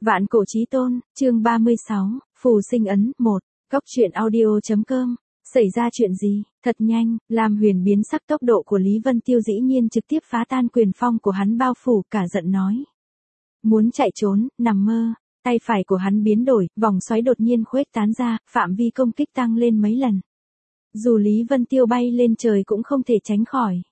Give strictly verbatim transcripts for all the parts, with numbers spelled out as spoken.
Vạn cổ chí tôn, chương ba mươi sáu, phù sinh ấn, một, góc truyện audio.com. Xảy ra chuyện gì? Thật nhanh, Lam Huyền biến sắc, tốc độ của Lý Vân Tiêu dĩ nhiên trực tiếp phá tan quyền phong của hắn bao phủ, cả giận nói. Muốn chạy trốn, nằm mơ. Tay phải của hắn biến đổi, vòng xoáy đột nhiên khuếch tán ra, phạm vi công kích tăng lên mấy lần. Dù Lý Vân Tiêu bay lên trời cũng không thể tránh khỏi.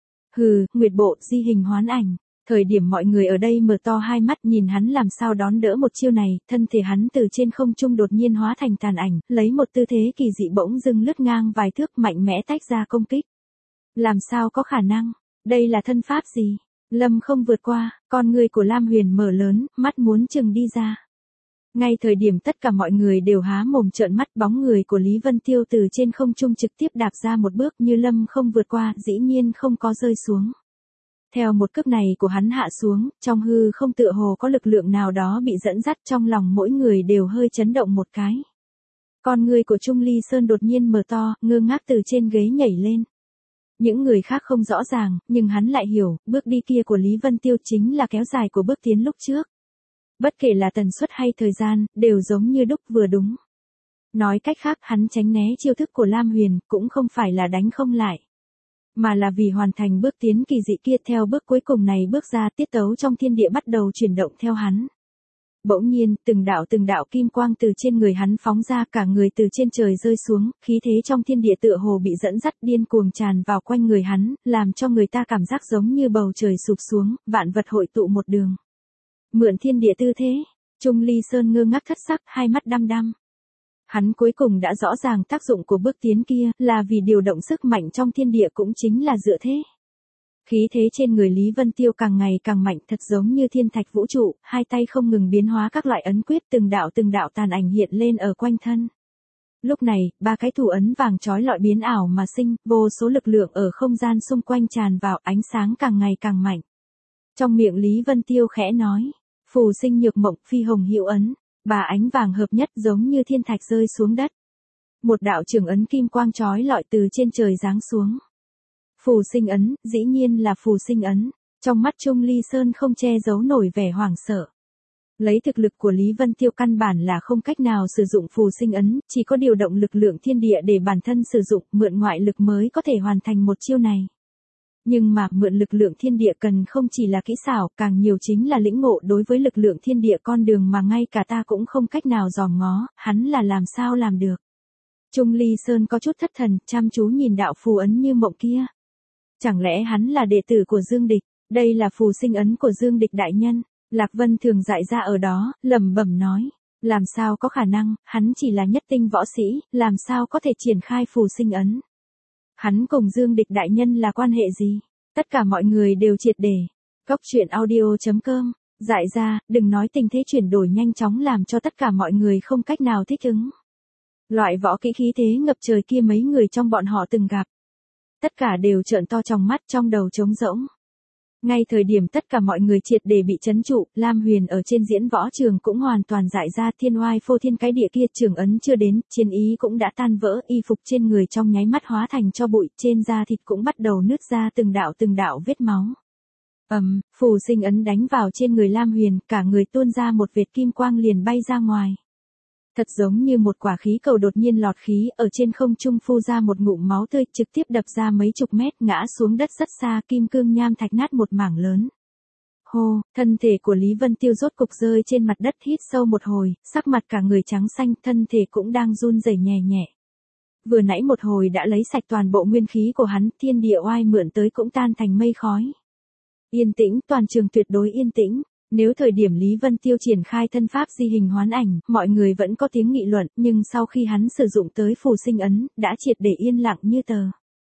Hừ, Nguyệt bộ, di hình hoán ảnh. Thời điểm mọi người ở đây mở to hai mắt nhìn hắn làm sao đón đỡ một chiêu này, thân thể hắn từ trên không trung đột nhiên hóa thành tàn ảnh, lấy một tư thế kỳ dị bỗng dưng lướt ngang vài thước mạnh mẽ tách ra công kích. Làm sao có khả năng? Đây là thân pháp gì? Lâm không vượt qua, con người của Lam Huyền mở lớn, mắt muốn chừng đi ra. Ngay thời điểm tất cả mọi người đều há mồm trợn mắt, bóng người của Lý Vân Tiêu từ trên không trung trực tiếp đạp ra một bước, như Lâm không vượt qua, dĩ nhiên không có rơi xuống. Theo một cước này của hắn hạ xuống, trong hư không tựa hồ có lực lượng nào đó bị dẫn dắt, trong lòng mỗi người đều hơi chấn động một cái. Con người của Trung Ly Sơn đột nhiên mở to, ngơ ngác từ trên ghế nhảy lên. Những người khác không rõ ràng, nhưng hắn lại hiểu, bước đi kia của Lý Vân Tiêu chính là kéo dài của bước tiến lúc trước. Bất kể là tần suất hay thời gian, đều giống như đúc vừa đúng. Nói cách khác, hắn tránh né chiêu thức của Lam Huyền, cũng không phải là đánh không lại, mà là vì hoàn thành bước tiến kỳ dị kia. Theo bước cuối cùng này bước ra, tiết tấu trong thiên địa bắt đầu chuyển động theo hắn. Bỗng nhiên, từng đạo từng đạo kim quang từ trên người hắn phóng ra, cả người từ trên trời rơi xuống, khí thế trong thiên địa tựa hồ bị dẫn dắt điên cuồng tràn vào quanh người hắn, làm cho người ta cảm giác giống như bầu trời sụp xuống, vạn vật hội tụ một đường. Mượn thiên địa tư thế, Trung Ly Sơn ngơ ngác thất sắc, hai mắt đăm đăm. Hắn cuối cùng đã rõ ràng tác dụng của bước tiến kia, là vì điều động sức mạnh trong thiên địa, cũng chính là dựa thế. Khí thế trên người Lý Vân Tiêu càng ngày càng mạnh, thật giống như thiên thạch vũ trụ, hai tay không ngừng biến hóa các loại ấn quyết, từng đạo từng đạo tàn ảnh hiện lên ở quanh thân. Lúc này, ba cái thủ ấn vàng chói lọi biến ảo mà sinh, vô số lực lượng ở không gian xung quanh tràn vào, ánh sáng càng ngày càng mạnh. Trong miệng Lý Vân Tiêu khẽ nói, phù sinh nhược mộng, phi hồng hữu ấn. Bà ánh vàng hợp nhất giống như thiên thạch rơi xuống đất. Một đạo trường ấn kim quang chói lọi từ trên trời giáng xuống. Phù sinh ấn, dĩ nhiên là phù sinh ấn. Trong mắt Trung Ly Sơn không che giấu nổi vẻ hoảng sợ. Lấy thực lực của Lý Vân Tiêu căn bản là không cách nào sử dụng phù sinh ấn, chỉ có điều động lực lượng thiên địa để bản thân sử dụng, mượn ngoại lực mới có thể hoàn thành một chiêu này. Nhưng mà mượn lực lượng thiên địa cần không chỉ là kỹ xảo, càng nhiều chính là lĩnh ngộ đối với lực lượng thiên địa, con đường mà ngay cả ta cũng không cách nào dòm ngó, hắn là làm sao làm được. Trung Ly Sơn có chút thất thần, chăm chú nhìn đạo phù ấn như mộng kia. Chẳng lẽ hắn là đệ tử của Dương Địch? Đây là phù sinh ấn của Dương Địch đại nhân. Lạc Vân thường dại ra ở đó, lẩm bẩm nói. Làm sao có khả năng, hắn chỉ là nhất tinh võ sĩ, làm sao có thể triển khai phù sinh ấn. Hắn cùng Dương Địch đại nhân là quan hệ gì? Tất cả mọi người đều triệt để. Góc truyện audio.com. Dại ra, đừng nói tình thế chuyển đổi nhanh chóng làm cho tất cả mọi người không cách nào thích ứng. Loại võ kỹ khí thế ngập trời kia mấy người trong bọn họ từng gặp. Tất cả đều trợn to trong mắt, trong đầu trống rỗng. Ngay thời điểm tất cả mọi người triệt để bị chấn trụ, Lam Huyền ở trên diễn võ trường cũng hoàn toàn dại ra, thiên oai phô thiên cái địa kia, trường ấn chưa đến, chiến ý cũng đã tan vỡ, y phục trên người trong nháy mắt hóa thành tro bụi, trên da thịt cũng bắt đầu nứt ra từng đạo từng đạo vết máu. Ầm, um, phù sinh ấn đánh vào trên người Lam Huyền, cả người tuôn ra một vệt kim quang liền bay ra ngoài. Thật giống như một quả khí cầu đột nhiên lọt khí, ở trên không trung phun ra một ngụm máu tươi, trực tiếp đập ra mấy chục mét, ngã xuống đất rất xa, kim cương nham thạch nát một mảng lớn. Hô, thân thể của Lý Vân Tiêu rốt cục rơi trên mặt đất, hít sâu một hồi, sắc mặt cả người trắng xanh, thân thể cũng đang run rẩy nhẹ nhẹ. Vừa nãy một hồi đã lấy sạch toàn bộ nguyên khí của hắn, thiên địa oai mượn tới cũng tan thành mây khói. Yên tĩnh, toàn trường tuyệt đối yên tĩnh. Nếu thời điểm Lý Vân Tiêu triển khai thân pháp di hình hoán ảnh, mọi người vẫn có tiếng nghị luận, nhưng sau khi hắn sử dụng tới phù sinh ấn, đã triệt để yên lặng như tờ.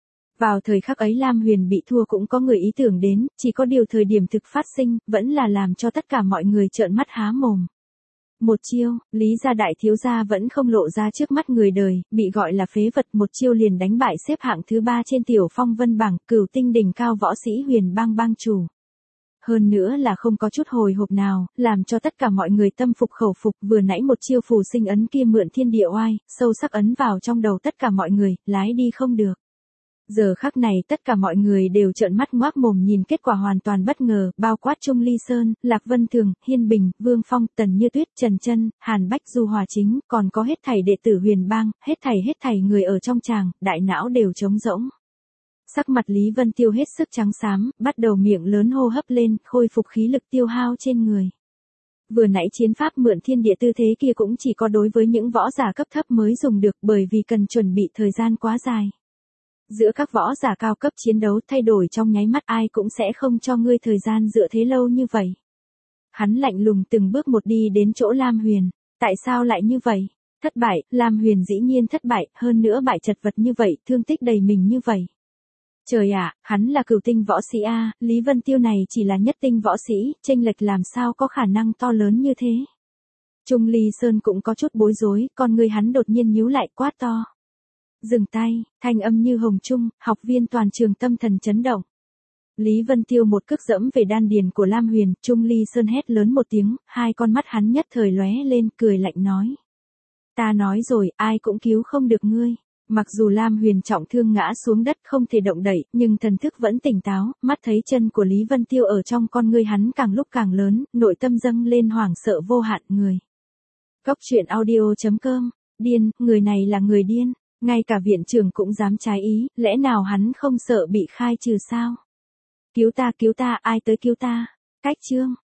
Vào thời khắc ấy Lam Huyền bị thua cũng có người ý tưởng đến, chỉ có điều thời điểm thực phát sinh, vẫn là làm cho tất cả mọi người trợn mắt há mồm. Một chiêu, Lý gia đại thiếu gia vẫn không lộ ra trước mắt người đời, bị gọi là phế vật, một chiêu liền đánh bại xếp hạng thứ ba trên tiểu phong vân bảng, cửu tinh đỉnh cao võ sĩ Huyền Bang bang chủ. Hơn nữa là không có chút hồi hộp nào, làm cho tất cả mọi người tâm phục khẩu phục, vừa nãy một chiêu phù sinh ấn kia mượn thiên địa oai, sâu sắc ấn vào trong đầu tất cả mọi người, lái đi không được. Giờ khắc này tất cả mọi người đều trợn mắt ngoác mồm nhìn kết quả hoàn toàn bất ngờ, bao quát Trung Ly Sơn, Lạc Vân Thường, Hiên Bình, Vương Phong, Tần Như Tuyết, Trần Chân, Hàn Bách Du Hòa Chính, còn có hết thảy đệ tử Huyền Bang, hết thảy hết thảy người ở trong tràng, đại não đều trống rỗng. Sắc mặt Lý Vân Tiêu hết sức trắng xám, bắt đầu miệng lớn hô hấp lên, khôi phục khí lực tiêu hao trên người. Vừa nãy chiến pháp mượn thiên địa tư thế kia cũng chỉ có đối với những võ giả cấp thấp mới dùng được, bởi vì cần chuẩn bị thời gian quá dài. Giữa các võ giả cao cấp chiến đấu thay đổi trong nháy mắt, ai cũng sẽ không cho ngươi thời gian dựa thế lâu như vậy. Hắn lạnh lùng từng bước một đi đến chỗ Lam Huyền. Tại sao lại như vậy? Thất bại, Lam Huyền dĩ nhiên thất bại, hơn nữa bại chật vật như vậy, thương tích đầy mình như vậy. Trời ạ, hắn là cửu tinh võ sĩ a, Lý Vân Tiêu này chỉ là nhất tinh võ sĩ, chênh lệch làm sao có khả năng to lớn như thế. Trung Ly Sơn cũng có chút bối rối, con người hắn đột nhiên nhíu lại, quát to. Dừng tay, thanh âm như hồng trung, học viên toàn trường tâm thần chấn động. Lý Vân Tiêu một cước dẫm về đan điền của Lam Huyền, Trung Ly Sơn hét lớn một tiếng, hai con mắt hắn nhất thời lóe lên, cười lạnh nói. Ta nói rồi, ai cũng cứu không được ngươi. Mặc dù Lam Huyền trọng thương ngã xuống đất không thể động đậy, nhưng thần thức vẫn tỉnh táo, mắt thấy chân của Lý Vân Tiêu ở trong con ngươi hắn càng lúc càng lớn, nội tâm dâng lên hoảng sợ vô hạn người. Cốc truyện audio chấm com, điên, người này là người điên, ngay cả viện trưởng cũng dám trái ý, lẽ nào hắn không sợ bị khai trừ sao? Cứu ta cứu ta, ai tới cứu ta? Cách chương.